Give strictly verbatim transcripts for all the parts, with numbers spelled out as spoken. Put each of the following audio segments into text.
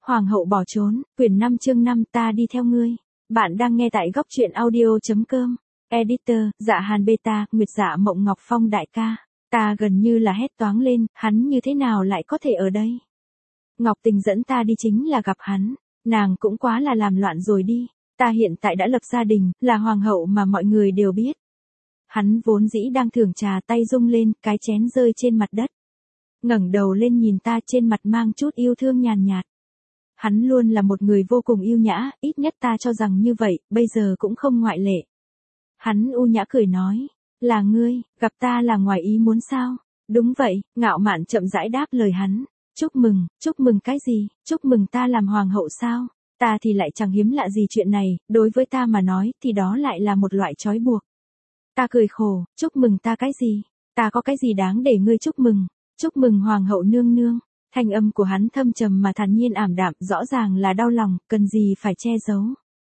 Hoàng hậu bỏ trốn, quyển năm chương năm ta đi theo ngươi. Bạn đang nghe tại góc truyện audio.com. Editor, Dạ Hàn Beta, Nguyệt Dạ Mộng Ngọc Phong đại ca. Ta gần như là hét toáng lên, hắn như thế nào lại có thể ở đây? Ngọc Tình dẫn ta đi chính là gặp hắn. Nàng cũng quá là làm loạn rồi đi. Ta hiện tại đã lập gia đình, là hoàng hậu mà mọi người đều biết. Hắn vốn dĩ đang thưởng trà, tay rung lên, cái chén rơi trên mặt đất. Ngẩng đầu lên nhìn ta, trên mặt mang chút yêu thương nhàn nhạt. Hắn luôn là một người vô cùng yêu nhã, ít nhất ta cho rằng như vậy, bây giờ cũng không ngoại lệ. Hắn u nhã cười nói, là ngươi, gặp ta là ngoài ý muốn sao? Đúng vậy, Ngạo Mạn chậm rãi đáp lời hắn. Chúc mừng, chúc mừng cái gì? Chúc mừng ta làm hoàng hậu sao? Ta thì lại chẳng hiếm lạ gì chuyện này, đối với ta mà nói thì đó lại là một loại trói buộc. Ta cười khổ, chúc mừng ta cái gì? Ta có cái gì đáng để ngươi chúc mừng? Chúc mừng hoàng hậu nương nương. Thanh âm của hắn thâm trầm mà thản nhiên ảm đạm, rõ ràng là đau lòng, cần gì phải che giấu.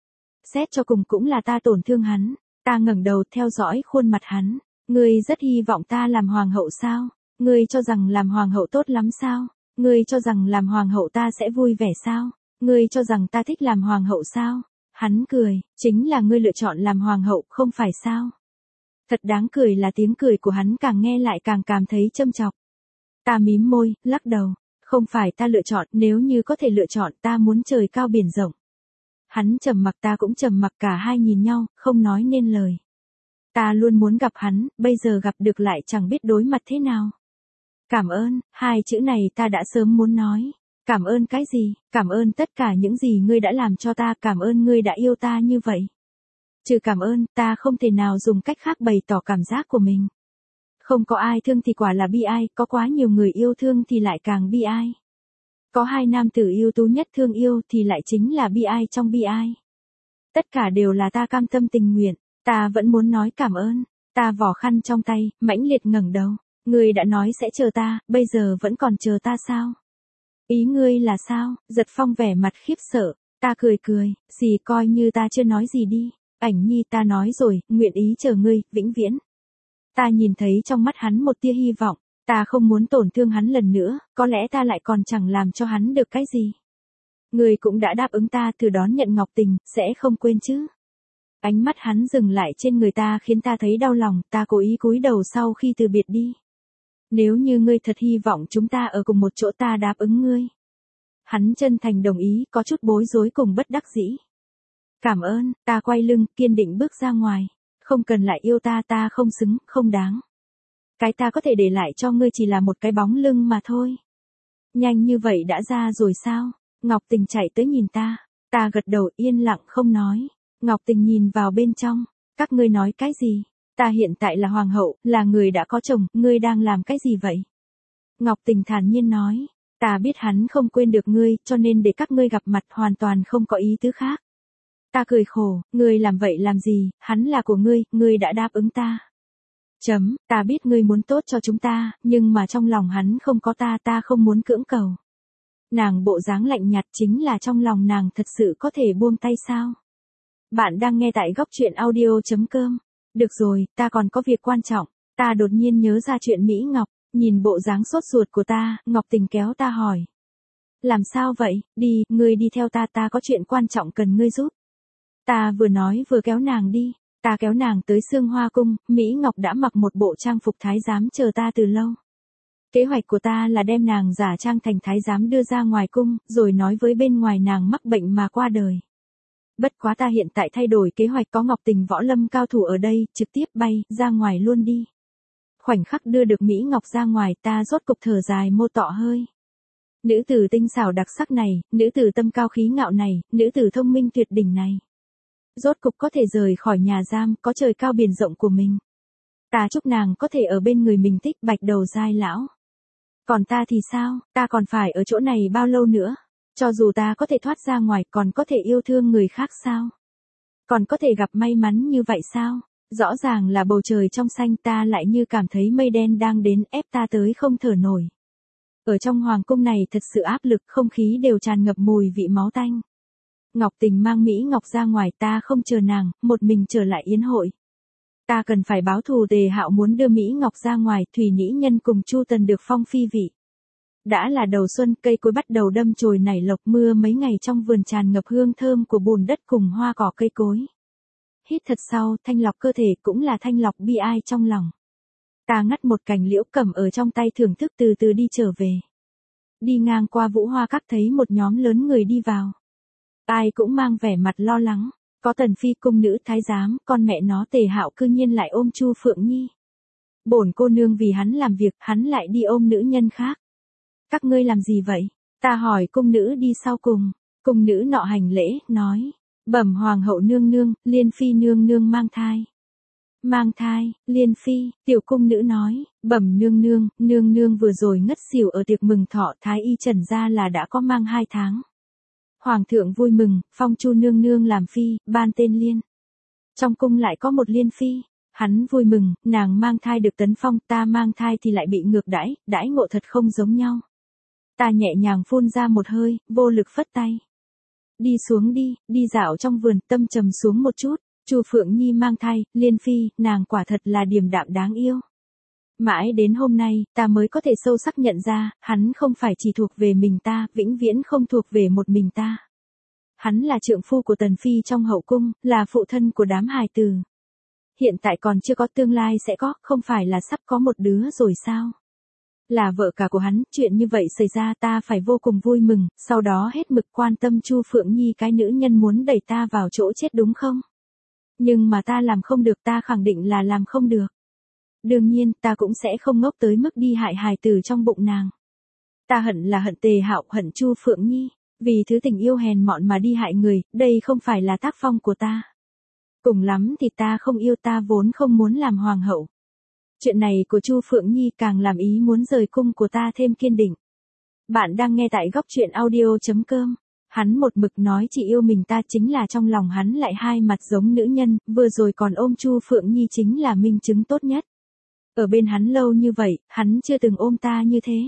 Xét cho cùng cũng là ta tổn thương hắn. Ta ngẩng đầu theo dõi khuôn mặt hắn. Ngươi rất hy vọng ta làm hoàng hậu sao? Ngươi cho rằng làm hoàng hậu tốt lắm sao? Ngươi cho rằng làm hoàng hậu ta sẽ vui vẻ sao? Ngươi cho rằng ta thích làm hoàng hậu sao? Hắn cười, chính là ngươi lựa chọn làm hoàng hậu, không phải sao? Thật đáng cười là tiếng cười của hắn càng nghe lại càng cảm thấy châm chọc. Ta mím môi, lắc đầu. Không phải ta lựa chọn, nếu như có thể lựa chọn ta muốn trời cao biển rộng. Hắn trầm mặc, ta cũng trầm mặc, cả hai nhìn nhau, không nói nên lời. Ta luôn muốn gặp hắn, bây giờ gặp được lại chẳng biết đối mặt thế nào. Cảm ơn, hai chữ này ta đã sớm muốn nói. Cảm ơn cái gì? Cảm ơn tất cả những gì ngươi đã làm cho ta, cảm ơn ngươi đã yêu ta như vậy. Trừ cảm ơn, ta không thể nào dùng cách khác bày tỏ cảm giác của mình. Không có ai thương thì quả là bi ai, có quá nhiều người yêu thương thì lại càng bi ai. Có hai nam tử ưu tú nhất thương yêu thì lại chính là bi ai trong bi ai. Tất cả đều là ta cam tâm tình nguyện, ta vẫn muốn nói cảm ơn. Ta vỏ khăn trong tay, mãnh liệt ngẩng đầu. Ngươi đã nói sẽ chờ ta, bây giờ vẫn còn chờ ta sao? Ý ngươi là sao? Giật Phong vẻ mặt khiếp sợ. Ta cười cười, gì coi như ta chưa nói gì đi. Ảnh nhi, ta nói rồi, nguyện ý chờ ngươi, vĩnh viễn. Ta nhìn thấy trong mắt hắn một tia hy vọng, ta không muốn tổn thương hắn lần nữa, có lẽ ta lại còn chẳng làm cho hắn được cái gì. Ngươi cũng đã đáp ứng ta từ đón nhận Ngọc Tình, sẽ không quên chứ. Ánh mắt hắn dừng lại trên người ta khiến ta thấy đau lòng, ta cố ý cúi đầu sau khi từ biệt đi. Nếu như ngươi thật hy vọng chúng ta ở cùng một chỗ ta đáp ứng ngươi. Hắn chân thành đồng ý, có chút bối rối cùng bất đắc dĩ. Cảm ơn, ta quay lưng, kiên định bước ra ngoài. Không cần lại yêu ta, ta không xứng, không đáng. Cái ta có thể để lại cho ngươi chỉ là một cái bóng lưng mà thôi. Nhanh như vậy đã ra rồi sao? Ngọc Tình chạy tới nhìn ta. Ta gật đầu yên lặng không nói. Ngọc Tình nhìn vào bên trong. Các ngươi nói cái gì? Ta hiện tại là hoàng hậu, là người đã có chồng, ngươi đang làm cái gì vậy? Ngọc Tình thản nhiên nói. Ta biết hắn không quên được ngươi, cho nên để các ngươi gặp mặt hoàn toàn không có ý tứ khác. Ta cười khổ, ngươi làm vậy làm gì, hắn là của ngươi, ngươi đã đáp ứng ta. Chấm, ta biết ngươi muốn tốt cho chúng ta, nhưng mà trong lòng hắn không có ta, ta không muốn cưỡng cầu. Nàng bộ dáng lạnh nhạt, chính là trong lòng nàng thật sự có thể buông tay sao? Bạn đang nghe tại góc truyện audio.com. Được rồi, ta còn có việc quan trọng. Ta đột nhiên nhớ ra chuyện Mỹ Ngọc, nhìn bộ dáng sốt ruột của ta, Ngọc Tình kéo ta hỏi. Làm sao vậy, đi, ngươi đi theo ta, ta có chuyện quan trọng cần ngươi giúp. Ta vừa nói vừa kéo nàng đi, ta kéo nàng tới Sương Hoa Cung, Mỹ Ngọc đã mặc một bộ trang phục thái giám chờ ta từ lâu. Kế hoạch của ta là đem nàng giả trang thành thái giám đưa ra ngoài cung, rồi nói với bên ngoài nàng mắc bệnh mà qua đời. Bất quá ta hiện tại thay đổi kế hoạch, có Ngọc Tình võ lâm cao thủ ở đây, trực tiếp bay ra ngoài luôn đi. Khoảnh khắc đưa được Mỹ Ngọc ra ngoài, ta rốt cục thở dài mô tọ hơi. Nữ tử tinh xảo đặc sắc này, nữ tử tâm cao khí ngạo này, nữ tử thông minh tuyệt đỉnh này. Rốt cục có thể rời khỏi nhà giam, có trời cao biển rộng của mình. Ta chúc nàng có thể ở bên người mình thích bạch đầu giai lão. Còn ta thì sao, ta còn phải ở chỗ này bao lâu nữa? Cho dù ta có thể thoát ra ngoài, còn có thể yêu thương người khác sao? Còn có thể gặp may mắn như vậy sao? Rõ ràng là bầu trời trong xanh, ta lại như cảm thấy mây đen đang đến ép ta tới không thở nổi. Ở trong hoàng cung này thật sự áp lực, không khí đều tràn ngập mùi vị máu tanh. Ngọc Tình mang Mỹ Ngọc ra ngoài, ta không chờ nàng, một mình trở lại yến hội. Ta cần phải báo thù, Tề Hạo muốn đưa Mỹ Ngọc ra ngoài, Thủy Nhĩ Nhân cùng Chu Tần được phong phi vị. Đã là đầu xuân, cây cối bắt đầu đâm chồi nảy lộc, mưa mấy ngày trong vườn tràn ngập hương thơm của bùn đất cùng hoa cỏ cây cối. Hít thật sâu, thanh lọc cơ thể cũng là thanh lọc bi ai trong lòng. Ta ngắt một cành liễu cầm ở trong tay thưởng thức từ từ đi trở về. Đi ngang qua Vũ Hoa Các thấy một nhóm lớn người đi vào. Ai cũng mang vẻ mặt lo lắng, có Tần Phi cung nữ thái giám, con mẹ nó Tề Hạo cư nhiên lại ôm Chu Phượng Nhi. Bổn cô nương vì hắn làm việc, hắn lại đi ôm nữ nhân khác. Các ngươi làm gì vậy? Ta hỏi cung nữ đi sau cùng, cung nữ nọ hành lễ, nói, bẩm hoàng hậu nương nương, Liên Phi nương nương mang thai. Mang thai, Liên Phi, tiểu cung nữ nói, bẩm nương nương, nương nương vừa rồi ngất xỉu ở tiệc mừng thọ thái y trần ra là đã có mang hai tháng. Hoàng thượng vui mừng, phong Chu nương nương làm phi, ban tên Liên. Trong cung lại có một Liên Phi, hắn vui mừng, nàng mang thai được tấn phong, ta mang thai thì lại bị ngược đãi, đãi ngộ thật không giống nhau. Ta nhẹ nhàng phun ra một hơi, vô lực phất tay. Đi xuống đi, đi dạo trong vườn, tâm trầm xuống một chút. Chu Phượng Nhi mang thai, Liên Phi, nàng quả thật là điềm đạm đáng yêu. Mãi đến hôm nay, ta mới có thể sâu sắc nhận ra, hắn không phải chỉ thuộc về mình ta, vĩnh viễn không thuộc về một mình ta. Hắn là trượng phu của Tần Phi trong hậu cung, là phụ thân của đám hài tử. Hiện tại còn chưa có, tương lai sẽ có, không phải là sắp có một đứa rồi sao? Là vợ cả của hắn, chuyện như vậy xảy ra ta phải vô cùng vui mừng, sau đó hết mực quan tâm Chu Phượng Nhi cái nữ nhân muốn đẩy ta vào chỗ chết đúng không? Nhưng mà ta làm không được, ta khẳng định là làm không được. Đương nhiên, ta cũng sẽ không ngốc tới mức đi hại hài tử trong bụng nàng. Ta hận là hận Tề Hạo, hận Chu Phượng Nhi, vì thứ tình yêu hèn mọn mà đi hại người, đây không phải là tác phong của ta. Cùng lắm thì ta không yêu, ta vốn không muốn làm hoàng hậu. Chuyện này của Chu Phượng Nhi càng làm ý muốn rời cung của ta thêm kiên định. Bạn đang nghe tại góc truyện audio chấm com. Hắn một mực nói chỉ yêu mình ta, chính là trong lòng hắn lại hai mặt giống nữ nhân, vừa rồi còn ôm Chu Phượng Nhi chính là minh chứng tốt nhất. Ở bên hắn lâu như vậy, hắn chưa từng ôm ta như thế.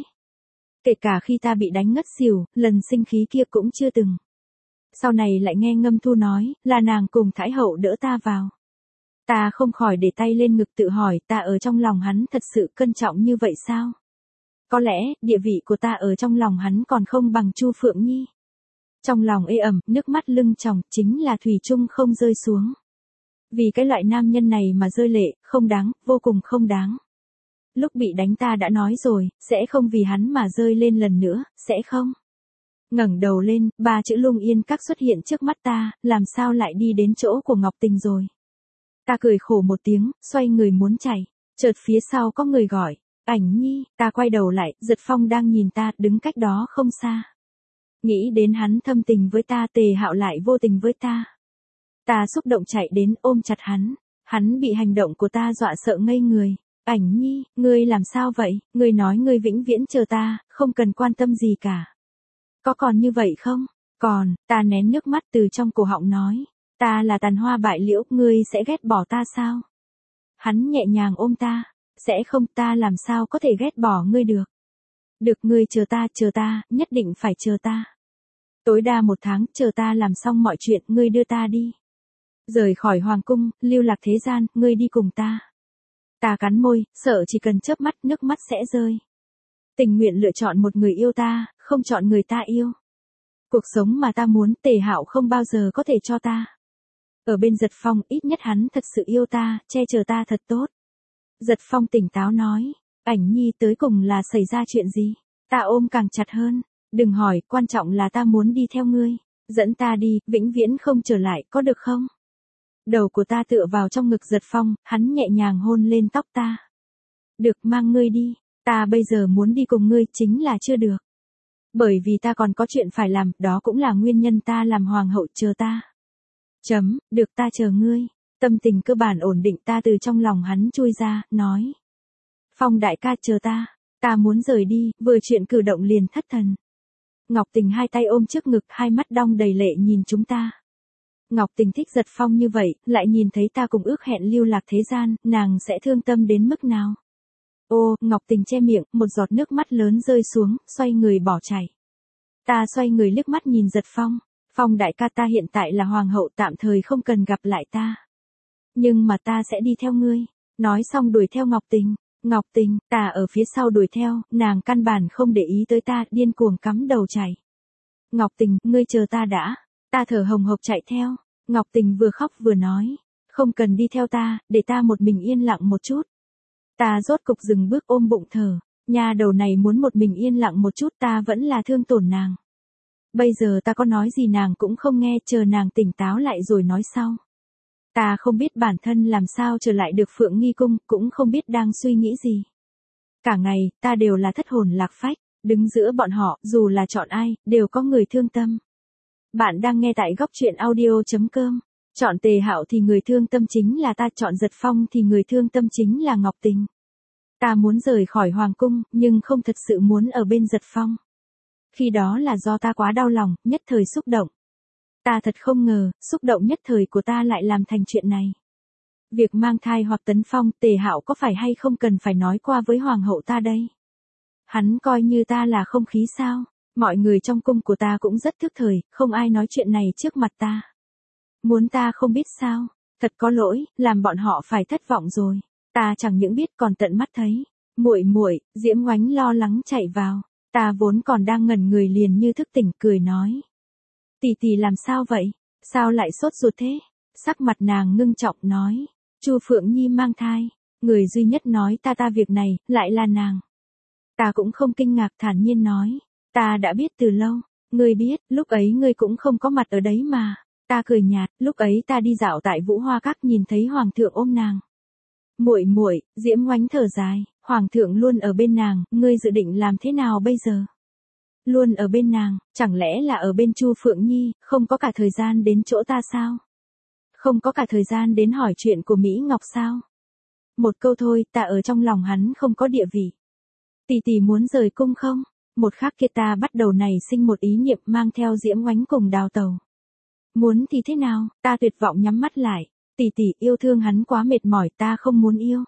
Kể cả khi ta bị đánh ngất xỉu, lần sinh khí kia cũng chưa từng. Sau này lại nghe Ngâm Thu nói, là nàng cùng Thái hậu đỡ ta vào. Ta không khỏi để tay lên ngực tự hỏi, ta ở trong lòng hắn thật sự cân trọng như vậy sao? Có lẽ, địa vị của ta ở trong lòng hắn còn không bằng Chu Phượng Nhi. Trong lòng ê ẩm, nước mắt lưng tròng, chính là thủy chung không rơi xuống. Vì cái loại nam nhân này mà rơi lệ, không đáng, vô cùng không đáng. Lúc bị đánh ta đã nói rồi, sẽ không vì hắn mà rơi lên lần nữa, sẽ không. Ngẩng đầu lên, ba chữ Lung Yên Các xuất hiện trước mắt ta, làm sao lại đi đến chỗ của Ngọc Tình rồi. Ta cười khổ một tiếng, xoay người muốn chạy, chợt phía sau có người gọi, Ảnh Nhi, ta quay đầu lại, Giật Phong đang nhìn ta, đứng cách đó không xa. Nghĩ đến hắn thâm tình với ta, Tề Hạo lại vô tình với ta. Ta xúc động chạy đến ôm chặt hắn, hắn bị hành động của ta dọa sợ ngây người. Ảnh Nhi, ngươi làm sao vậy, ngươi nói ngươi vĩnh viễn chờ ta, không cần quan tâm gì cả. Có còn như vậy không? Còn, ta nén nước mắt từ trong cổ họng nói. Ta là tàn hoa bại liễu, ngươi sẽ ghét bỏ ta sao? Hắn nhẹ nhàng ôm ta. Sẽ không, ta làm sao có thể ghét bỏ ngươi được. Được, ngươi chờ ta, chờ ta, nhất định phải chờ ta. Tối đa một tháng, chờ ta làm xong mọi chuyện, ngươi đưa ta đi. Rời khỏi hoàng cung, lưu lạc thế gian, ngươi đi cùng ta. Ta cắn môi, sợ chỉ cần chớp mắt, nước mắt sẽ rơi. Tình nguyện lựa chọn một người yêu ta, không chọn người ta yêu. Cuộc sống mà ta muốn, Tề Hạo không bao giờ có thể cho ta. Ở bên Giật Phong, ít nhất hắn thật sự yêu ta, che chở ta thật tốt. Giật Phong tỉnh táo nói, Ảnh Nhi tới cùng là xảy ra chuyện gì? Ta ôm càng chặt hơn, đừng hỏi, quan trọng là ta muốn đi theo ngươi. Dẫn ta đi, vĩnh viễn không trở lại, có được không? Đầu của ta tựa vào trong ngực Giật Phong, hắn nhẹ nhàng hôn lên tóc ta. Được, mang ngươi đi, ta bây giờ muốn đi cùng ngươi chính là chưa được. Bởi vì ta còn có chuyện phải làm, đó cũng là nguyên nhân ta làm hoàng hậu, chờ ta. Chấm, được, ta chờ ngươi. Tâm tình cơ bản ổn định, ta từ trong lòng hắn chui ra, nói. Phong đại ca chờ ta, ta muốn rời đi, vừa chuyện cử động liền thất thần. Ngọc Tình hai tay ôm trước ngực, hai mắt đong đầy lệ nhìn chúng ta. Ngọc Tình thích Giật Phong như vậy, lại nhìn thấy ta cùng ước hẹn lưu lạc thế gian, nàng sẽ thương tâm đến mức nào? Ô, Ngọc Tình che miệng, một giọt nước mắt lớn rơi xuống, xoay người bỏ chạy. Ta xoay người liếc mắt nhìn Giật Phong. Phong đại ca, ta hiện tại là hoàng hậu, tạm thời không cần gặp lại ta. Nhưng mà ta sẽ đi theo ngươi. Nói xong đuổi theo Ngọc Tình. Ngọc Tình, ta ở phía sau đuổi theo, nàng căn bản không để ý tới ta, điên cuồng cắm đầu chạy. Ngọc Tình, ngươi chờ ta đã. Ta thở hồng hộc chạy theo. Ngọc Tình vừa khóc vừa nói. Không cần đi theo ta, để ta một mình yên lặng một chút. Ta rốt cục dừng bước ôm bụng thở. Nha đầu này muốn một mình yên lặng một chút, ta vẫn là thương tổn nàng. Bây giờ ta có nói gì nàng cũng không nghe, chờ nàng tỉnh táo lại rồi nói sau. Ta không biết bản thân làm sao trở lại được Phượng Nghi Cung, cũng không biết đang suy nghĩ gì. Cả ngày, ta đều là thất hồn lạc phách, đứng giữa bọn họ, dù là chọn ai, đều có người thương tâm. Bạn đang nghe tại góc truyện audio.com. Chọn Tề Hạo thì người thương tâm chính là ta, chọn Giật Phong thì người thương tâm chính là Ngọc Tình. Ta muốn rời khỏi Hoàng Cung, nhưng không thật sự muốn ở bên Giật Phong. Khi đó là do ta quá đau lòng, nhất thời xúc động. Ta thật không ngờ, xúc động nhất thời của ta lại làm thành chuyện này. Việc mang thai hoặc tấn phong, Tề Hạo có phải hay không cần phải nói qua với Hoàng hậu ta đây? Hắn coi như ta là không khí sao? Mọi người trong cung của ta cũng rất thức thời, không ai nói chuyện này trước mặt ta. Muốn ta không biết sao? Thật có lỗi, làm bọn họ phải thất vọng rồi. Ta chẳng những biết còn tận mắt thấy. Muội muội, Diễm Oánh lo lắng chạy vào. Ta vốn còn đang ngẩn người liền như thức tỉnh, cười nói. Tỷ tỷ làm sao vậy? Sao lại sốt ruột thế? Sắc mặt nàng ngưng trọng nói. Chu Phượng Nhi mang thai. Người duy nhất nói ta ta việc này, lại là nàng. Ta cũng không kinh ngạc, thản nhiên nói. Ta đã biết từ lâu. Ngươi biết, lúc ấy ngươi cũng không có mặt ở đấy mà. Ta cười nhạt, lúc ấy ta đi dạo tại Vũ Hoa Các nhìn thấy Hoàng thượng ôm nàng. Muội muội, Diễm Oánh thở dài. Hoàng thượng luôn ở bên nàng, ngươi dự định làm thế nào bây giờ? Luôn ở bên nàng, chẳng lẽ là ở bên Chu Phượng Nhi, không có cả thời gian đến chỗ ta sao? Không có cả thời gian đến hỏi chuyện của Mỹ Ngọc sao? Một câu thôi, ta ở trong lòng hắn không có địa vị. Tỷ tỷ muốn rời cung không? Một khắc kia ta bắt đầu nảy sinh một ý niệm, mang theo Diễm Oánh cùng đào tàu. Muốn thì thế nào, ta tuyệt vọng nhắm mắt lại. Tỷ tỷ, yêu thương hắn quá mệt mỏi, ta không muốn yêu.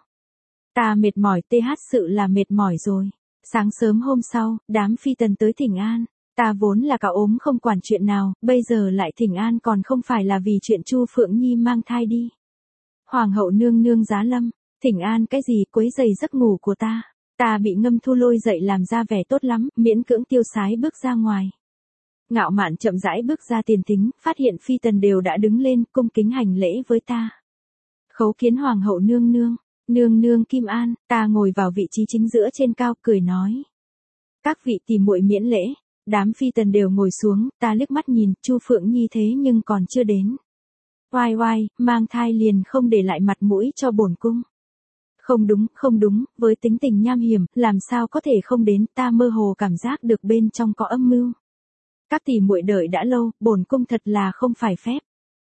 Ta mệt mỏi, th sự là mệt mỏi rồi. Sáng sớm hôm sau, đám phi tần tới thỉnh an. Ta vốn là cả ốm không quản chuyện nào, bây giờ lại thỉnh an còn không phải là vì chuyện Chu Phượng Nhi mang thai đi. Hoàng hậu nương nương giá lâm, thỉnh an cái gì, quấy rầy giấc ngủ của ta. Ta bị Ngâm Thu lôi dậy làm ra vẻ tốt lắm, miễn cưỡng tiêu sái bước ra ngoài. Ngạo Mạn chậm rãi bước ra tiền thính, phát hiện phi tần đều đã đứng lên, cung kính hành lễ với ta. Khấu kiến Hoàng hậu nương nương. Nương nương Kim An, ta ngồi vào vị trí chính giữa trên cao, cười nói. Các vị tỷ muội miễn lễ. Đám phi tần đều ngồi xuống, ta liếc mắt nhìn, Chu Phượng Nhi thế nhưng còn chưa đến. Oai oai, mang thai liền không để lại mặt mũi cho bổn cung. Không đúng, không đúng, với tính tình nham hiểm, làm sao có thể không đến, ta mơ hồ cảm giác được bên trong có âm mưu. Các tỷ muội đợi đã lâu, bổn cung thật là không phải phép.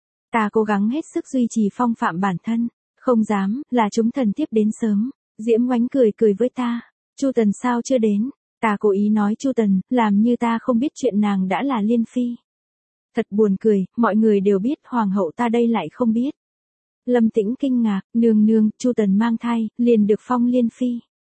Ta cố gắng hết sức duy trì phong phạm bản thân. Không dám, là chúng thần tiếp đến sớm. Diễm Oánh cười cười với ta. Chu Tần sao chưa đến? Ta cố ý nói Chu Tần, làm như ta không biết chuyện nàng đã là Liên Phi. Thật buồn cười, mọi người đều biết, Hoàng hậu ta đây lại không biết. Lâm Tĩnh kinh ngạc, nương nương, Chu Tần mang thai, liền được phong Liên Phi.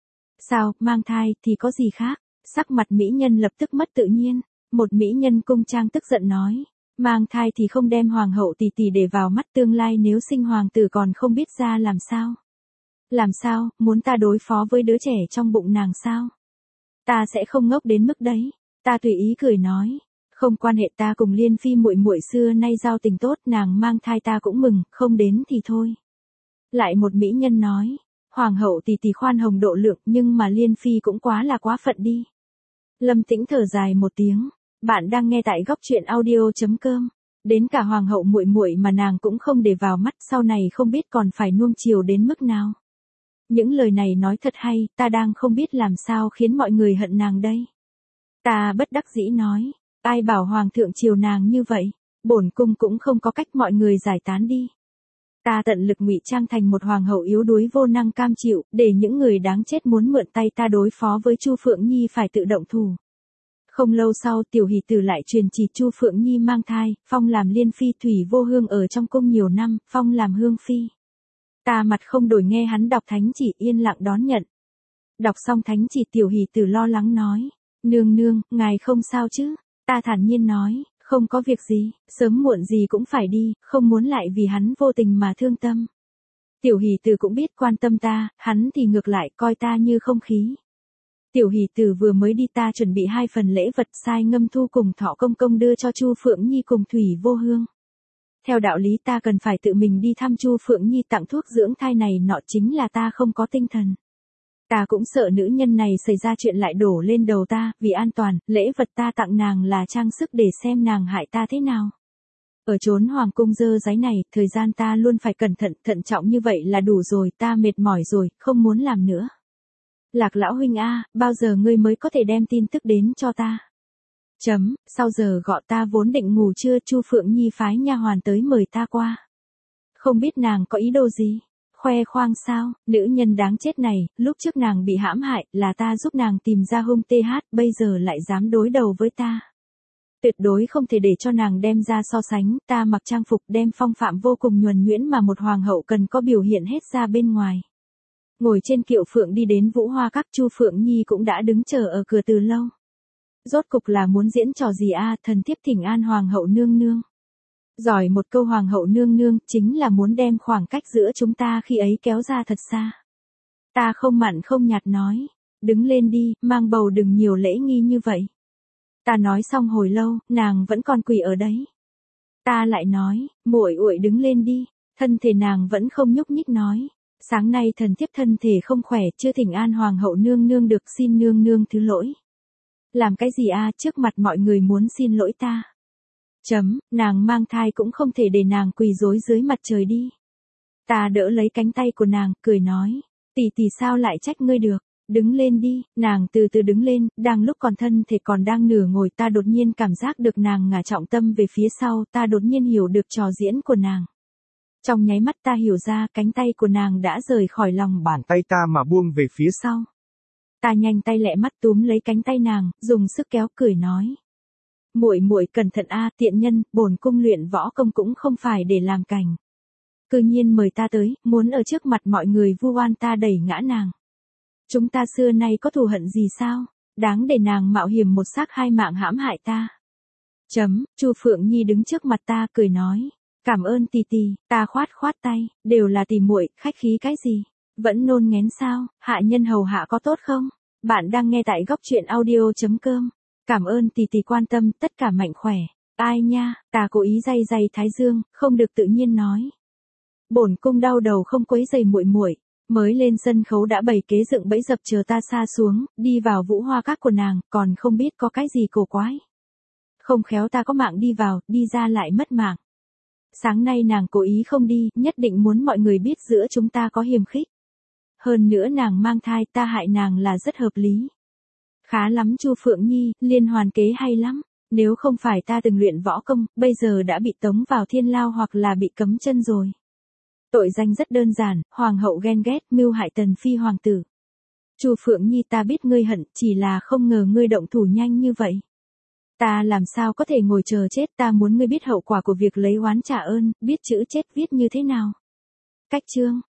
Sao, mang thai, thì có gì khác? Sắc mặt mỹ nhân lập tức mất tự nhiên. Một mỹ nhân cung trang tức giận nói. Mang thai thì không đem Hoàng hậu tỷ tỷ để vào mắt, tương lai nếu sinh hoàng tử còn không biết ra làm sao. Làm sao, muốn ta đối phó với đứa trẻ trong bụng nàng sao? Ta sẽ không ngốc đến mức đấy. Ta tùy ý cười nói. Không quan hệ, ta cùng Liên Phi muội muội xưa nay giao tình tốt, nàng mang thai ta cũng mừng, không đến thì thôi. Lại một mỹ nhân nói. Hoàng hậu tỷ tỷ khoan hồng độ lượng, nhưng mà Liên Phi cũng quá là quá phận đi. Lâm Tĩnh thở dài một tiếng. Bạn đang nghe tại góc truyện audio.com. Đến cả Hoàng hậu muội muội mà nàng cũng không để vào mắt, sau này không biết còn phải nuông chiều đến mức nào. Những lời này nói thật hay, ta đang không biết làm sao khiến mọi người hận nàng đây. Ta bất đắc dĩ nói, ai bảo Hoàng thượng chiều nàng như vậy, bổn cung cũng không có cách, mọi người giải tán đi. Ta tận lực ngụy trang thành một hoàng hậu yếu đuối vô năng cam chịu, để những người đáng chết muốn mượn tay ta đối phó với Chu Phượng Nhi phải tự động thủ. Không lâu sau, Tiểu Hỷ Tử lại truyền chỉ Chu Phượng Nhi mang thai, phong làm Liên Phi. Thủy Vô Hương ở trong cung nhiều năm, phong làm Hương Phi. Ta mặt không đổi nghe hắn đọc thánh chỉ, yên lặng đón nhận. Đọc xong thánh chỉ, Tiểu Hỷ Tử lo lắng nói. Nương nương, ngài không sao chứ? Ta thản nhiên nói, không có việc gì, sớm muộn gì cũng phải đi, không muốn lại vì hắn vô tình mà thương tâm. Tiểu Hỷ Tử cũng biết quan tâm ta, hắn thì ngược lại coi ta như không khí. Tiểu Hỷ Tử vừa mới đi ta chuẩn bị hai phần lễ vật sai Ngâm Thu cùng Thọ Công Công đưa cho Chu Phượng Nhi cùng Thủy Vô Hương. Theo đạo lý ta cần phải tự mình đi thăm Chu Phượng Nhi tặng thuốc dưỡng thai này nọ, chính là ta không có tinh thần. Ta cũng sợ nữ nhân này xảy ra chuyện lại đổ lên đầu ta, vì an toàn, lễ vật ta tặng nàng là trang sức để xem nàng hại ta thế nào. Ở chốn hoàng cung dơ dáy này, thời gian ta luôn phải cẩn thận, thận trọng như vậy là đủ rồi, ta mệt mỏi rồi, không muốn làm nữa. Lạc lão huynh a, bao giờ ngươi mới có thể đem tin tức đến cho ta? Chấm, sau giờ gọi ta vốn định ngủ trưa, Chu Phượng Nhi phái nha hoàn tới mời ta qua. Không biết nàng có ý đồ gì? Khoe khoang sao? Nữ nhân đáng chết này, lúc trước nàng bị hãm hại, là ta giúp nàng tìm ra hung tê hát, bây giờ lại dám đối đầu với ta. Tuyệt đối không thể để cho nàng đem ra so sánh, ta mặc trang phục đem phong phạm vô cùng nhuần nhuyễn mà một hoàng hậu cần có biểu hiện hết ra bên ngoài. Ngồi trên kiệu phượng đi đến Vũ Hoa Các, Chu Phượng Nhi cũng đã đứng chờ ở cửa từ lâu. Rốt cục là muốn diễn trò gì a? Thần thiếp thỉnh an hoàng hậu nương nương. Giỏi một câu hoàng hậu nương nương, chính là muốn đem khoảng cách giữa chúng ta khi ấy kéo ra thật xa. Ta không mặn không nhạt nói, đứng lên đi, mang bầu đừng nhiều lễ nghi như vậy. Ta nói xong hồi lâu, nàng vẫn còn quỳ ở đấy. Ta lại nói, muội uội đứng lên đi, thân thể nàng vẫn không nhúc nhích nói. Sáng nay thần thiếp thân thể không khỏe, chưa thỉnh an hoàng hậu nương nương được, xin nương nương thứ lỗi. Làm cái gì a, trước mặt mọi người muốn xin lỗi ta. Chấm, nàng mang thai cũng không thể để nàng quỳ rối dưới mặt trời đi. Ta đỡ lấy cánh tay của nàng, cười nói, tỷ tỷ sao lại trách ngươi được, đứng lên đi. Nàng từ từ đứng lên, đang lúc còn thân thể còn đang nửa ngồi, ta đột nhiên cảm giác được nàng ngả trọng tâm về phía sau, ta đột nhiên hiểu được trò diễn của nàng. Trong nháy mắt ta hiểu ra, cánh tay của nàng đã rời khỏi lòng bàn tay ta mà buông về phía sau. Ta nhanh tay lẹ mắt túm lấy cánh tay nàng, dùng sức kéo, cười nói. Muội muội cẩn thận a, tiện nhân, bổn cung luyện võ công cũng không phải để làm cảnh. Cư nhiên mời ta tới, muốn ở trước mặt mọi người vu oan ta, đẩy ngã nàng. Chúng ta xưa nay có thù hận gì sao? Đáng để nàng mạo hiểm một xác hai mạng hãm hại ta. Chấm, Chu Phượng Nhi đứng trước mặt ta, cười nói. Cảm ơn tỷ tỷ, ta khoát khoát tay, đều là tỷ muội, khách khí cái gì? Vẫn nôn ngén sao? Hạ nhân hầu hạ có tốt không? Bạn đang nghe tại góc truyện audio chấm com. Cảm ơn tỷ tỷ quan tâm, tất cả mạnh khỏe. Ai nha, ta cố ý day day thái dương, không được tự nhiên nói. Bổn cung đau đầu không quấy rầy muội muội, mới lên sân khấu đã bày kế dựng bẫy dập chờ ta sa xuống, đi vào Vũ Hoa Các của nàng, còn không biết có cái gì cổ quái. Không khéo ta có mạng đi vào, đi ra lại mất mạng. Sáng nay nàng cố ý không đi, nhất định muốn mọi người biết giữa chúng ta có hiềm khích. Hơn nữa nàng mang thai, ta hại nàng là rất hợp lý. Khá lắm Chu Phượng Nhi, liên hoàn kế hay lắm. Nếu không phải ta từng luyện võ công, bây giờ đã bị tống vào thiên lao hoặc là bị cấm chân rồi. Tội danh rất đơn giản, hoàng hậu ghen ghét, mưu hại tần phi hoàng tử. Chu Phượng Nhi, ta biết ngươi hận, chỉ là không ngờ ngươi động thủ nhanh như vậy. Ta làm sao có thể ngồi chờ chết, ta muốn ngươi biết hậu quả của việc lấy oán trả ơn, biết chữ chết viết như thế nào. Cách chương